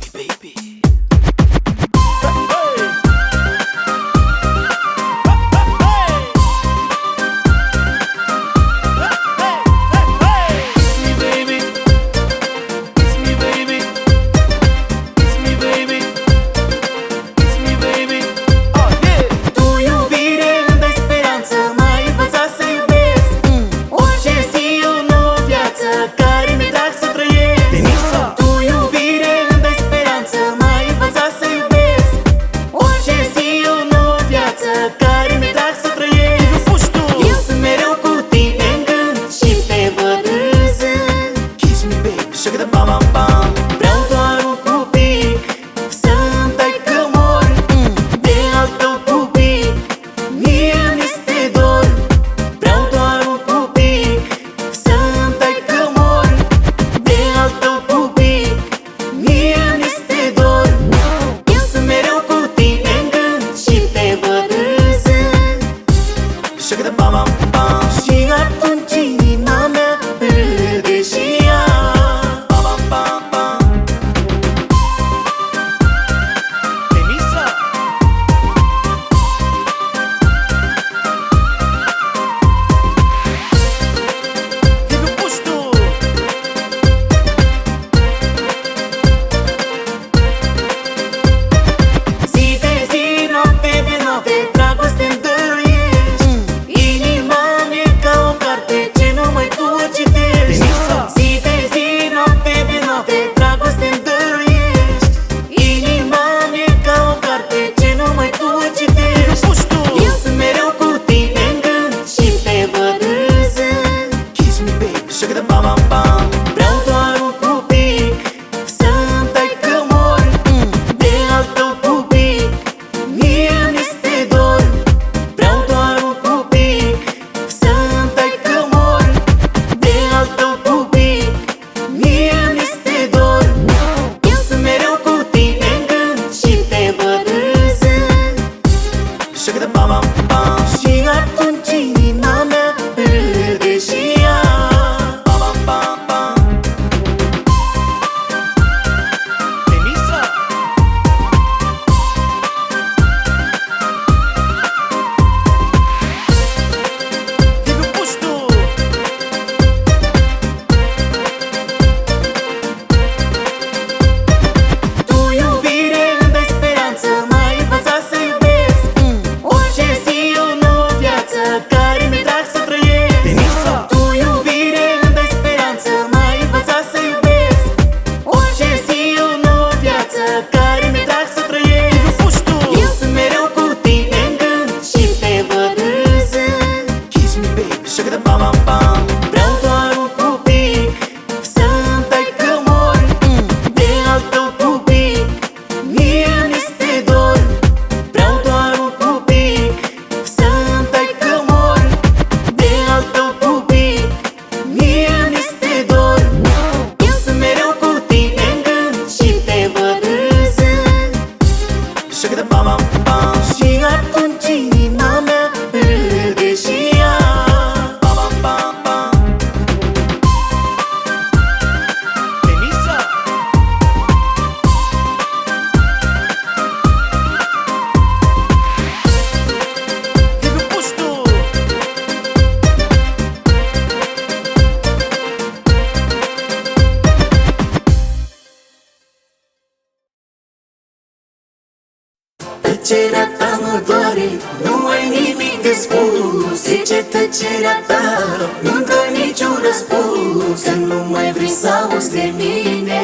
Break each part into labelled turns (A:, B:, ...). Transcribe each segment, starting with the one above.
A: Tăcerea ta mă doare, nu ai nimic de spus. Zice tăcerea ta, nu-mi dă niciun răspuns. Că nu mai vrei să auzi de mine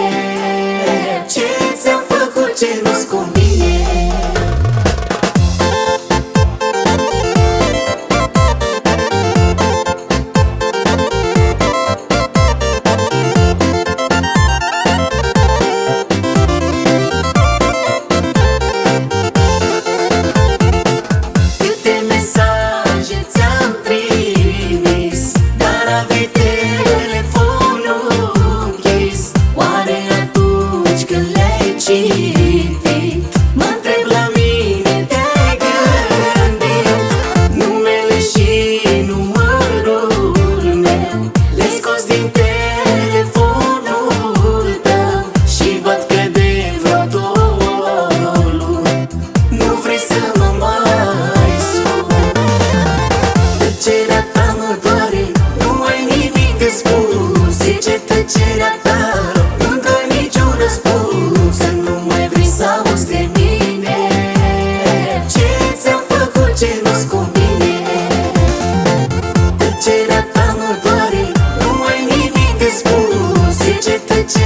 A: ce ți-am făcut, ce nu-ți convine.
B: Din telefonul tău și văd că de vreo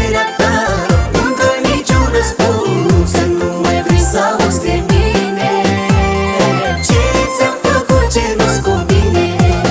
A: tăcerea ta nu-mi dă niciun răspuns, că nu mai vrei să auzi de mine. Ce ți-am făcut ce nu-ți convine?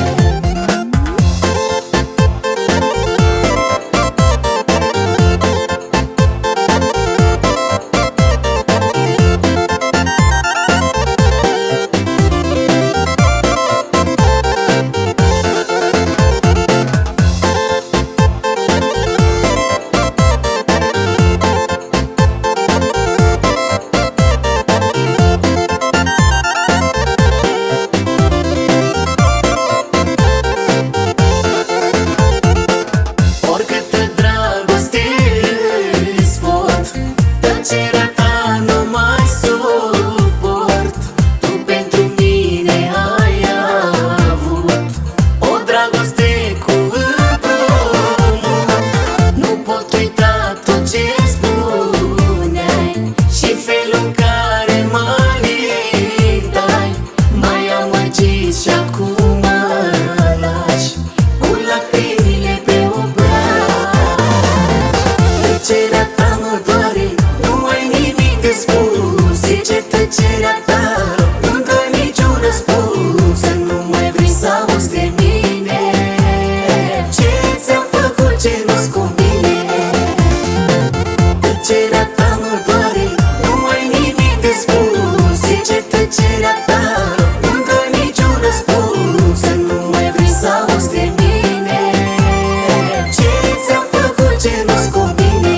A: Tăcerea ta nu mai suport. Tu pentru mine ai avut o dragoste cu împrumut. Nu pot uita tot ce spuneai și felul în care mă lindai. M-ai amăgit și acum mă lași cu lacrimile pe obraj. Tăcerea ta mă doare, zice tăcerea ta nu-mi dă niciun răspuns, că nu mai vrei să auzi de mine. Ce ți-am făcut ce nu-ți convine? Tăcerea ta mă doare, nu ai nimic de spus. Zice tăcerea ta nu-mi dă niciun răspuns, că nu mai vrei să auzi de mine. Ce ți-am făcut ce nu-ți convine?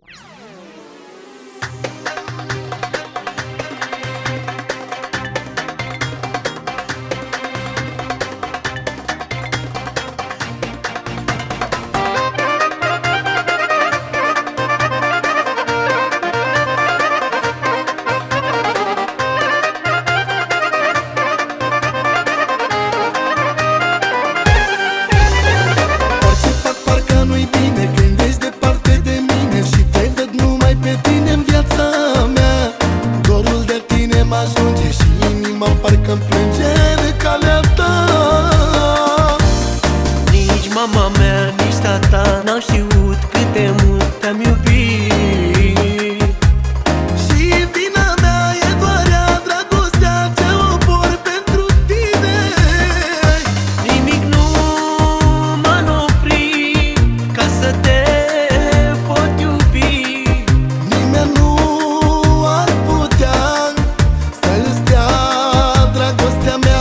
A: Parcă-mi plânge de calea ta.
B: Nici mama mea, nici tata n-au știut cât de mult te-am iubit.
A: Și vina mea e doar ea, dragostea ce o por pentru tine.
B: Nimic nu m-a oprit ca să te pot iubi.
A: Nimeni nu ar putea să-ți dea dragostea mea.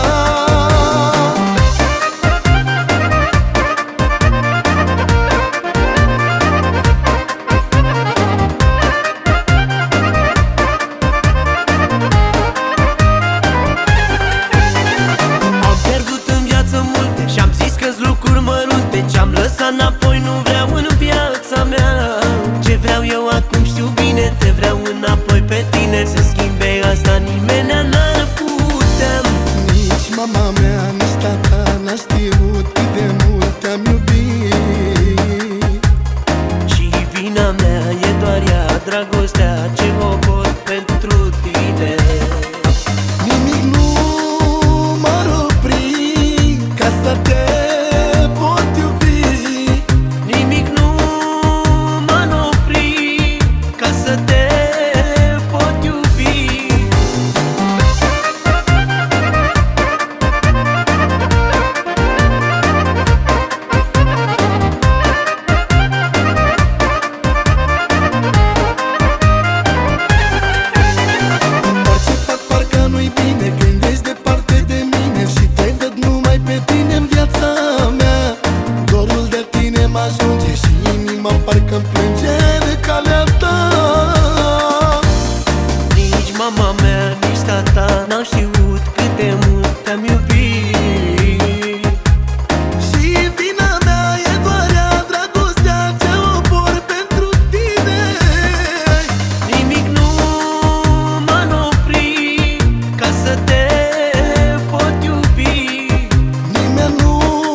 B: Am pierdut în viață multe și-am zis că-s lucruri mărunte. Ce-am lăsat înapoi nu vreau în viața mea. Ce vreau eu acum știu bine, te vreau înapoi pe tine. Să schimbe asta nimeni n-ar putea.
A: Nici mama mea, nici tata n-a știut cât de mult te-am iubit.
B: Și vina mea e doar ea, dragostea ce o pot pentru tine.
A: Nimic nu m-ar opri ca să te pot iubi.
B: Nimic nu m-a oprit ca să te pot iubi.
A: Orice fac parcă nu-i bine când ești departe de mine și te văd numai pe tine în viața mea. Dorul de tine mă ajunge și inima parcă-mi plânge de calea ta.
B: Nici mama mea, nici tata n-au știut cât de mult te-am iubit.
A: Și vina mea e doar ea, dragostea ce o por pentru tine.
B: Nimic nu m-a oprit ca să te pot iubi.
A: Nimeni nu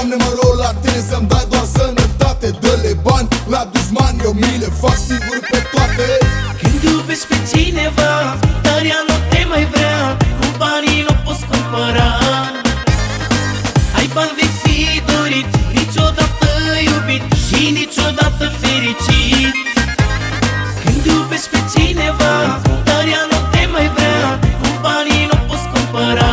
C: Doamne, mă rog la tine să-mi dai doar sănătate. Dă-le bani la dușmani, eu mi le fac sigur pe toate.
B: Când iubești pe cineva, dar ea nu te mai vrea, cu banii nu poți cumpăra. Ai bani vei fi dorit, niciodată iubit și niciodată fericit. Când iubești pe cineva, dar ea nu te mai vrea, cu banii nu poți cumpăra.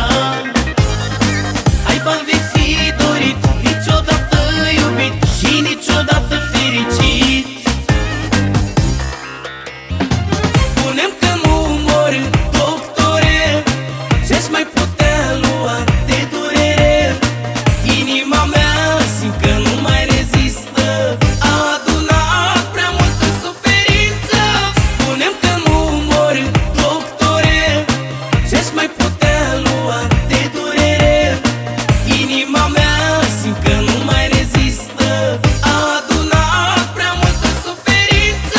B: Ai bani vei fi dorit, niciodată iubit și niciodată fericit. Spune-mi că nu mor, doctore, ce-aș mai putea lua de durere? Inima mea simt că nu mai rezistă, a adunat prea multă suferință. Spune-mi că nu mor, doctore, ce-aș mai putea lua de durere? Inima mea simt că nu mai rezistă, a adunat prea multă suferință.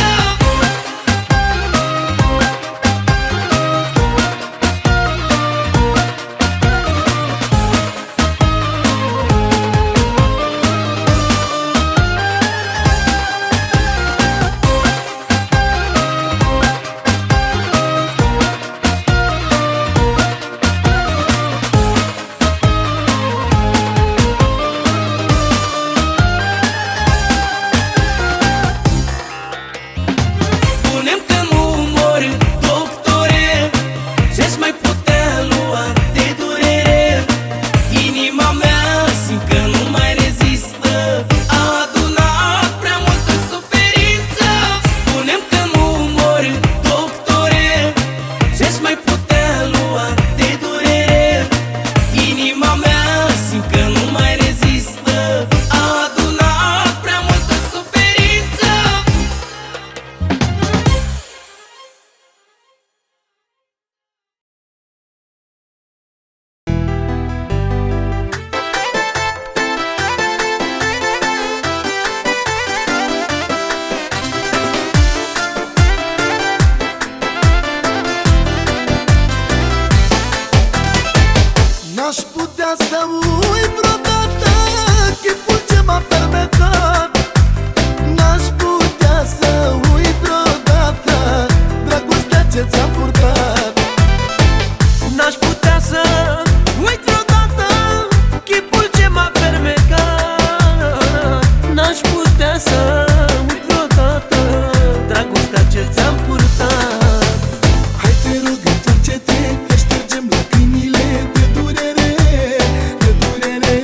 B: Spune-mi că nu mor, doctore, ce-aș mai putea lua de durere? Inima mea simt că nu mai rezistă, a adunat prea multă suferință. Spune-mi că nu mor, doctore, ce-aș mai putea lua de durere? Inima mea simt că nu mai rezistă, a adunat prea multă suferință.
A: N-aș putea să uit vreodată chipul ce m-a fermecat. N-aș putea să uit vreodată dragostea ce ți-am purtat.
B: N-aș putea să uit vreodată chipul ce m-a fermecat. N-aș putea să uit vreodată dragostea ce ți-am purtat.
A: Hai te rog, întoarce-te, că ștergem lacrimile de durere, de durere.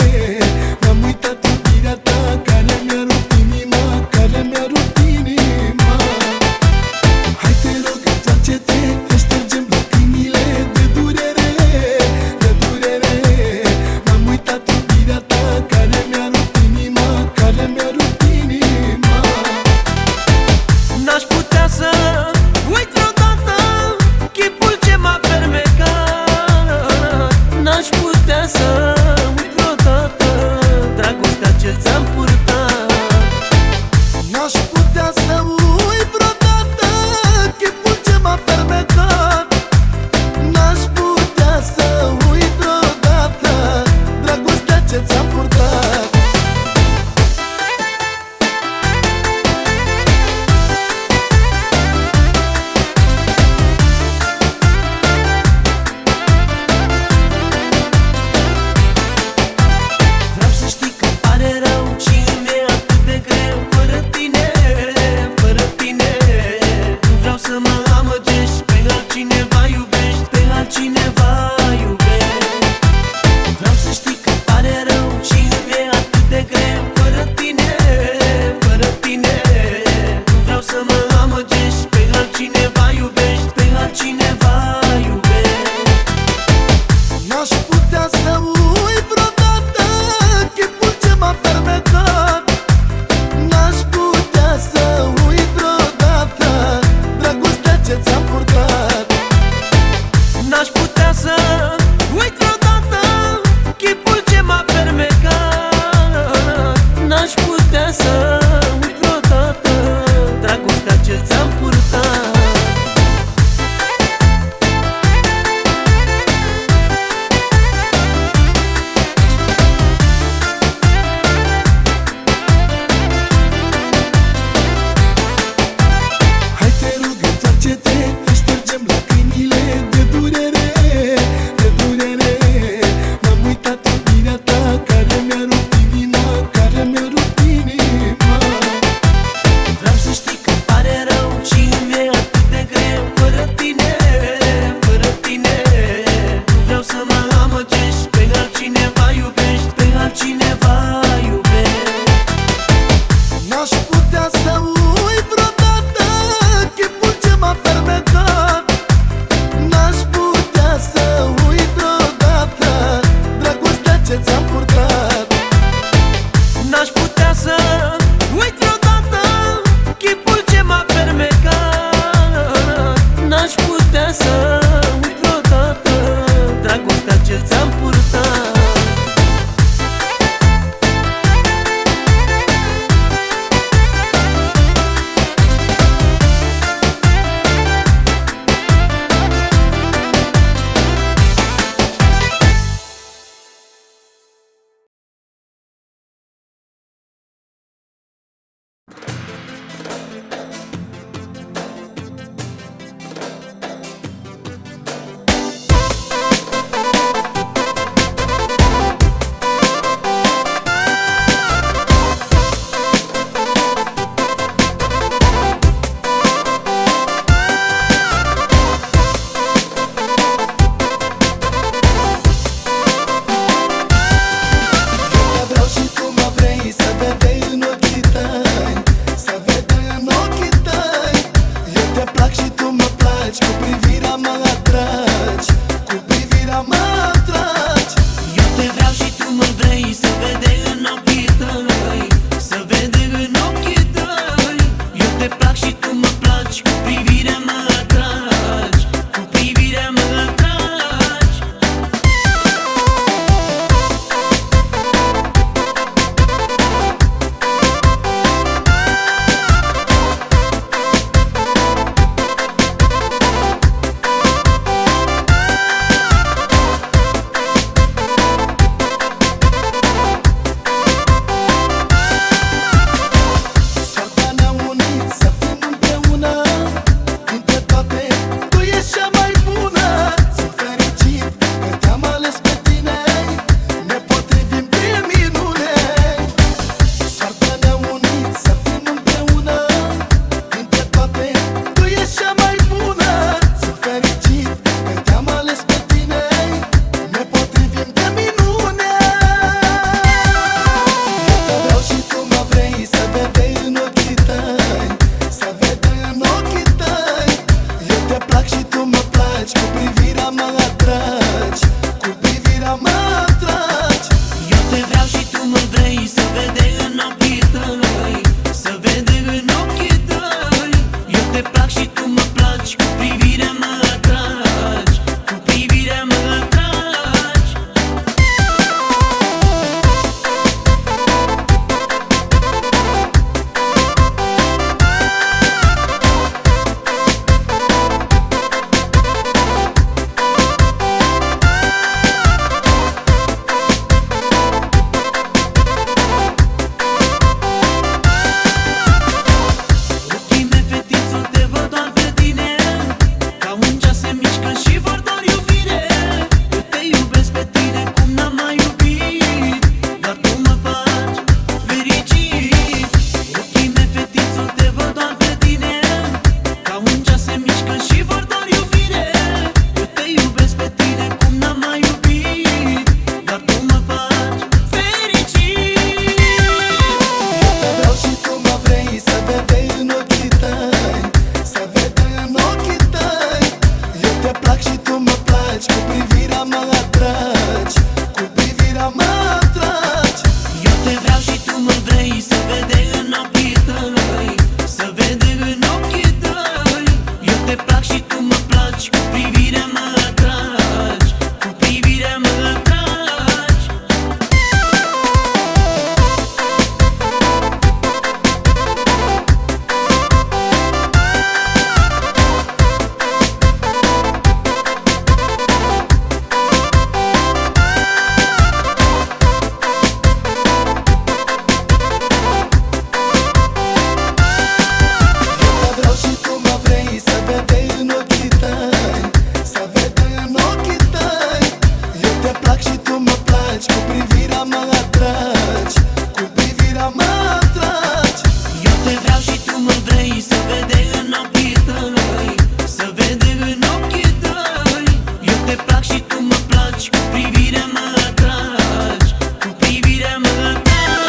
C: plac și tu mă placi, cu privirea mă atragi, cu privirea mă atragi.
B: Eu te vreau și tu mă vrei, să vede în ochii tăi, să vede în ochii tăi. Eu te plac și tu mă placi, cu privirea mă atragi, cu privirea mă atragi.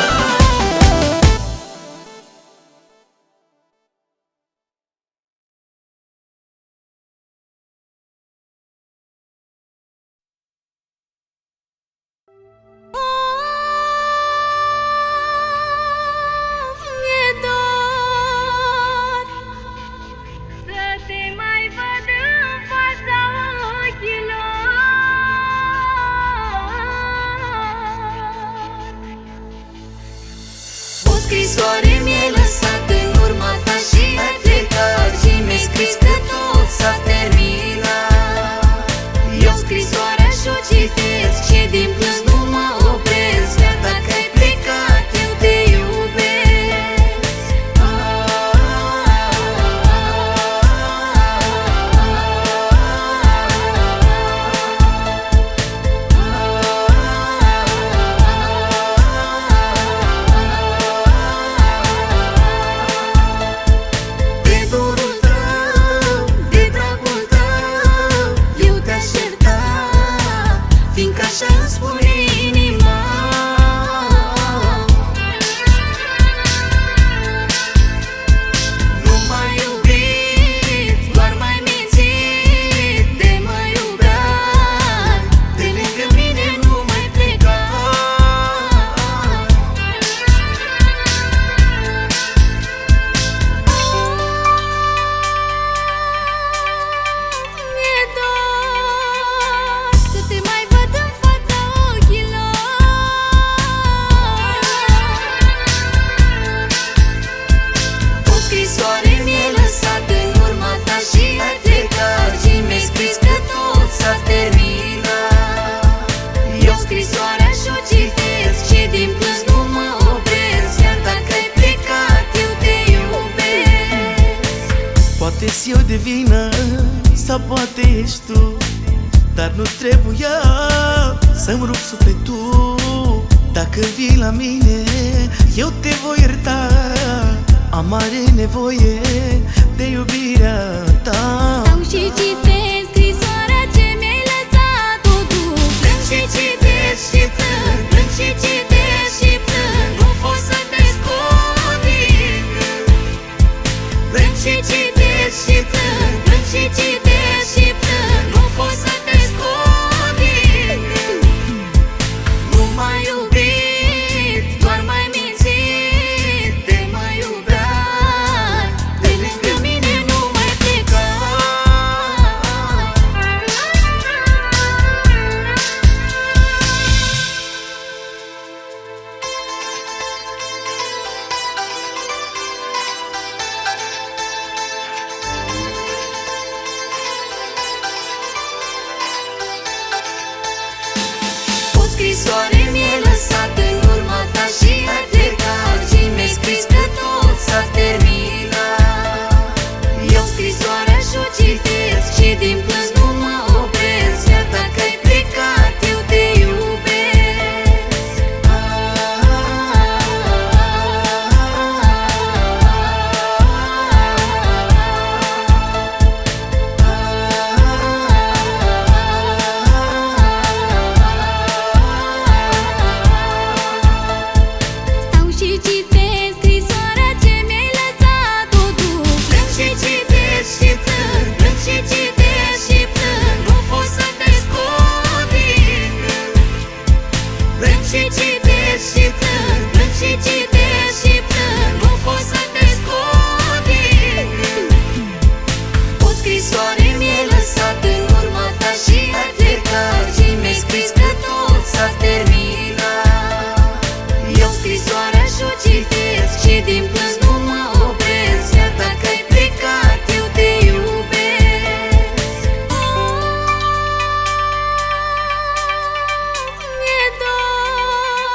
D: Mi-e dor să te mai văd în fața ochilor.
A: O scrisoare mi-ai lăsat în urma ta și ai plecat, și mi-ai scris că tot s-a terminat. Eu scrisoarea și-o citesc și din plâns nu mă opresc, chiar dacă ai plecat eu te iubesc. De dorul tău, de dragul tău, eu te-aș ierta, fiindcă așa îmi spune inima. Nu m-ai iubit, doar m-ai mințit, de mă iubeai, de lângă mine nu mai pleca.
D: Mi-e dor să te mai văd în fața ochilor.
A: O scrisoare mi-ai lăsat în urma ta și ai plecat, și mi-ai scris că tot s-a terminat. Eu scrisoarea și-o citesc și din plâns nu mă opresc, chiar dacă ai plecat eu te iubesc.
B: Poate-s eu de vină, sau poate ești tu, dar nu trebuia să-mi rup sufletul. Dacă vii la mine, eu te voi ierta. Am mare nevoie de iubirea ta.
D: Stau și citesc scrisoarea ce mi-ai lăsat, totul
A: Plâng și citesc și plâng, plâng și citesc și plâng, nu pot să te scot din gând. Plâng și citesc și plâng, plâng și citesc și plâng, nu pot să te scot din gând. Nu m-ai iubit, doar m-ai mințit, de mă iubeai, de lângă mine nu mai pleca. O scrisoare mi-ai lăsat în urma ta și ai plecat, și mi-ai scris că tot s-a terminat. Eu scrisoarea și-o citesc și din plâns nu mă opresc, chiar dacă ai plecat eu te iubesc.
D: Stau și citesc scrisoarea ce mi-ai lăsat, totul
A: Plâng și citesc și plâng, plâng și citesc și plâng, nu pot să te scot din gând. Plâng și citesc și plâng, plâng și citesc și plâng, nu pot să te scot din gând. O scrisoare mi-ai lăsat în urma ta și ai plecat, și mi-ai scris că tot s-a terminat. Eu scrisoarea și-o citesc și din plâns nu mă opresc, chiar dacă ai plecat eu te iubesc.
D: Mi-e dor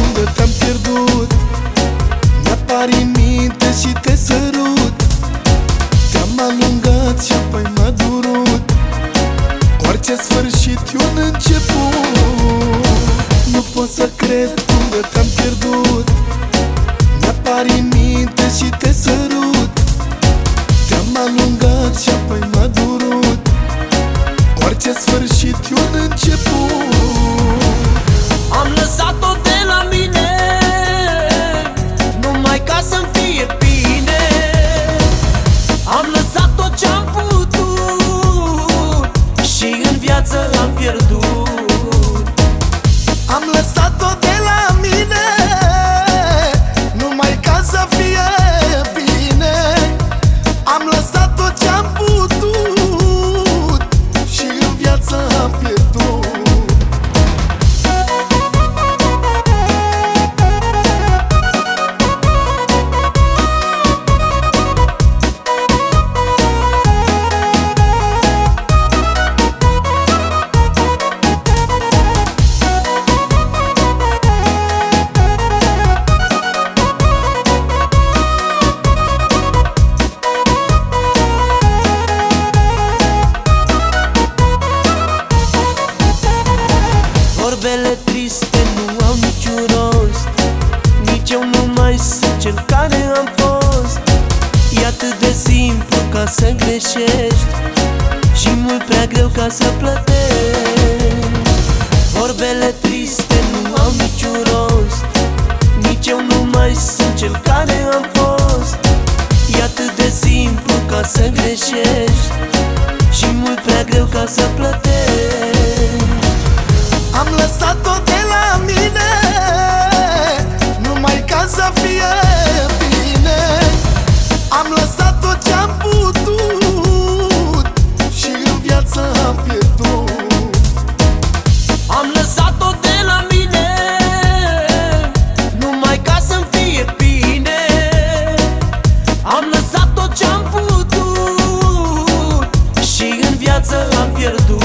C: unde te-am pierdut. Mi-apar în minte și te sărut. Te-am alungat și apoi m-a durut. Orice sfârșit e un început. Nu pot să cred unde te-am pierdut. Mi-apar în minte și te sărut. Te-am alungat și apoi m-a durut. Orice sfârșit e un început.
B: Am lăsat-o de la mine numai ca să-mi fie bine. Am lăsat tot ce-am putut și în viață am pierdut.
C: Am lăsat-o de la mine numai ca să fie bine. Am lăsat tot ce-am putut și în viață am pierdut.
B: Vorbele triste nu au niciun rost. Nici eu nu mai sunt cel care am fost. E atât de simplu ca să greșești și mult prea greu ca să plătești. Vorbele triste nu au niciun rost. Nici eu nu mai sunt cel care am fost. E atât de simplu ca să greșești și mult prea greu ca să plătești.
C: Am lăsat-o de la mine numai ca să fie bine. Am lăsat tot ce-am putut și în viață am pierdut.
B: Am lăsat-o de la mine numai ca să-mi fie bine. Am lăsat tot ce-am putut și în viață am pierdut.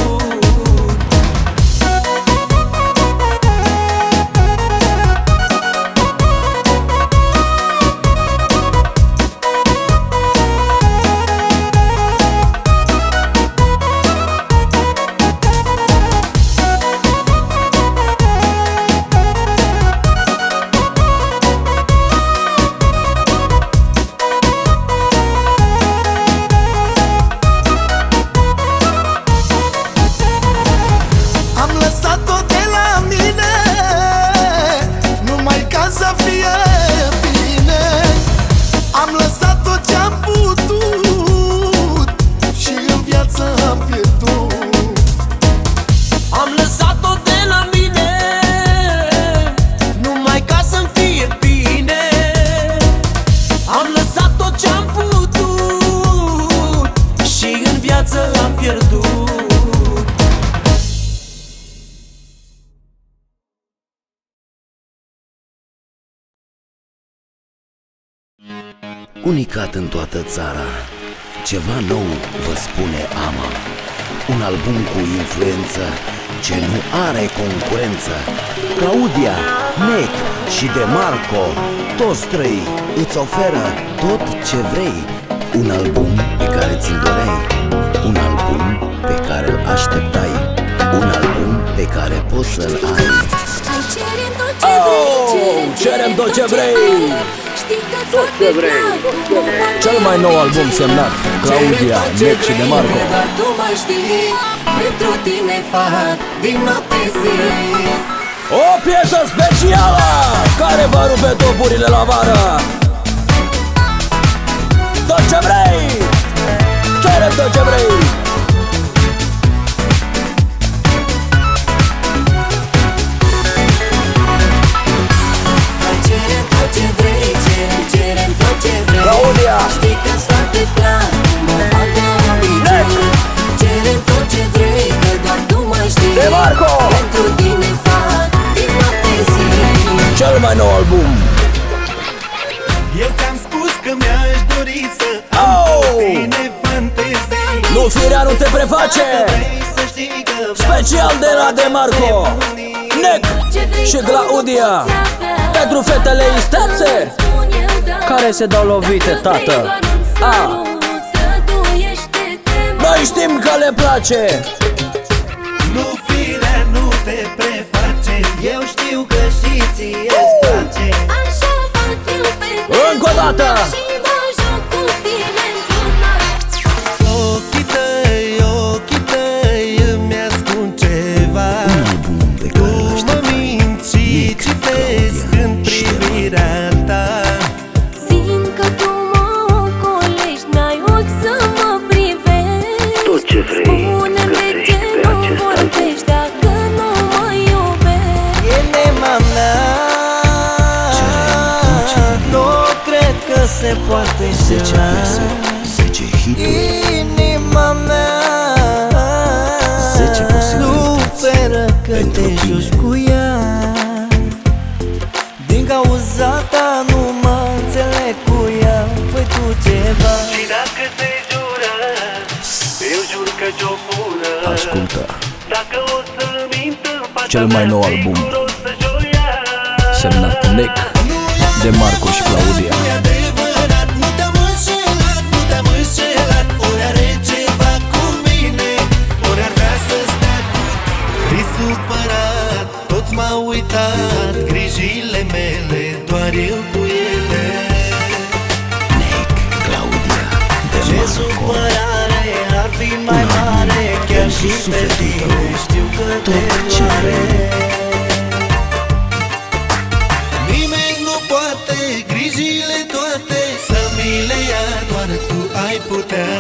C: Am lăsat-o de la mine numai ca să fie bine. Am lăsat tot ce-am putut și în viață am pierdut.
B: Am lăsat-o de la mine numai ca să-mi fie bine. Am lăsat tot ce-am putut și în viață am pierdut.
E: Unicat în toată țara, ceva nou vă spune AMA. Un album cu influență ce nu are concurență. Claudia, Nec și DeMarco, toți trei îți oferă tot ce vrei. Un album pe care ți-l doreai, un album pe care îl așteptai, un album pe care poți să-l ai.
F: Cerem tot ce vrei. Tot ce vrei. Cel mai nou album semnat Claudia, Nec și DeMarco.
A: Dar tu mai știi, pentru tine fac din noapte zi.
F: O piesă specială care va rupe topurile la vară. Tot ce vrei. Cerem tot ce vrei.
A: Cerem tot ce vrei, cerem tot ce vrei.
F: Claudia,
A: știi că-ți fac de plan, mă fac de obicei. Cerem tot ce vrei, că doar tu mai știi.
F: DeMarco,
A: pentru tine fac din noapte zi.
F: cel mai nou album.
B: Eu ți-am spus că mi-aș dori să am cu tine fantezii.
F: Nu firea nu te preface. Special de la DeMarco, Nec și Claudia. pentru fetele istețe care se dau lovite, tată. Noi știm că le place.
B: Nu firea, nu te preface, eu știu că și ție-ți place.
D: Așa fac eu pentru
F: Încă o dată.
D: și mă joc cu tine într-un act.
B: Ochii tăi îmi ascund ceva.
E: Un album pe
B: Tu
E: care îl
B: mă
E: așteptai.
B: minți și citesc în privirea ta.
D: Simt că tu mă ocolești, n-ai ochi să mă privești.
E: Tot ce vrei
D: Spune-mi de ce
E: găsești pe
D: nu
E: acest
D: vorbești dacă nu mă iubești.
B: E nema mea, nu cred că se poate
E: 10 piese, 10 hituri,
B: Inima mea
E: 10 posibilități
B: suferă că
E: pentru
B: te
E: tine.
B: joci cu ea. Din cauza ta nu mă înțeleg cu ea. Fă tu ceva. Și dacă te jură, eu jur că ți-o fură.
E: Ascultă.
B: Dacă o să mint în fața
F: Cel mai nou
B: mea,
F: album
B: sigur o să joia.
F: semnat Nick de Marco și Claudia.
B: Nu-i adevărat, nu te-am înșelat, nu te-am înșelat. Ori are ceva cu mine, ori ar vrea să stea cu tine. Supărat, toți m-au uitat, grijile mele, doar eu cu ele.
E: Nick, Claudia, de
B: Ce
E: Marco.
B: supărare ar fi mai mare, chiar și pe
E: sufletul
B: tine
E: tău,
B: știu că te
E: tot ce
B: doare.
E: vrei.
B: Nimeni nu poate, grijile toate, să mi le ia, doar tu ai putea.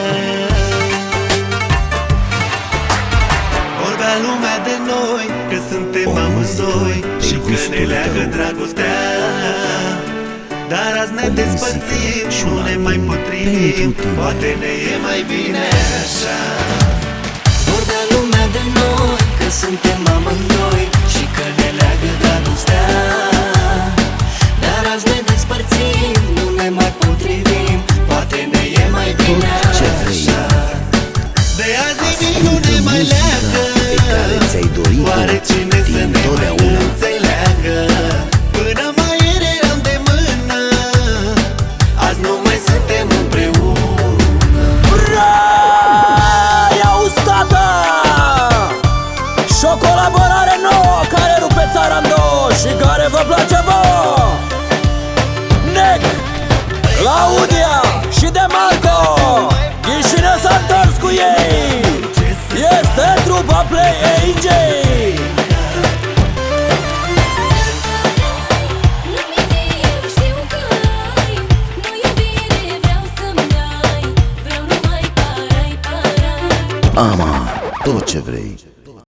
B: Vorbea lumea de noi, că suntem amândoi și că ne leagă dragostea. Dar azi ne despărțim și nu ne mai potrivim, poate ne e mai bine așa. Vorbea lumea de noi, că suntem amândoi și că ne leagă dragostea.